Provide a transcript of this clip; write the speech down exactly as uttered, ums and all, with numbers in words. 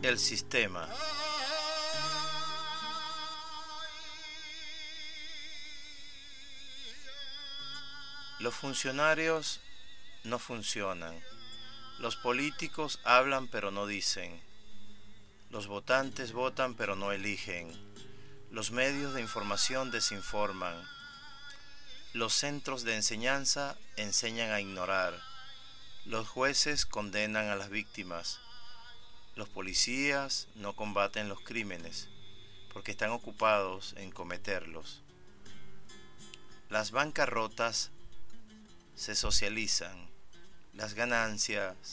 el sistema. Los funcionarios no funcionan. Los políticos hablan pero no dicen. Los votantes votan pero no eligen. Los medios de información desinforman. Los centros de enseñanza enseñan a ignorar. Los jueces condenan a las víctimas. Los policías no combaten los crímenes porque están ocupados en cometerlos. Las bancarrotas se socializan. Las ganancias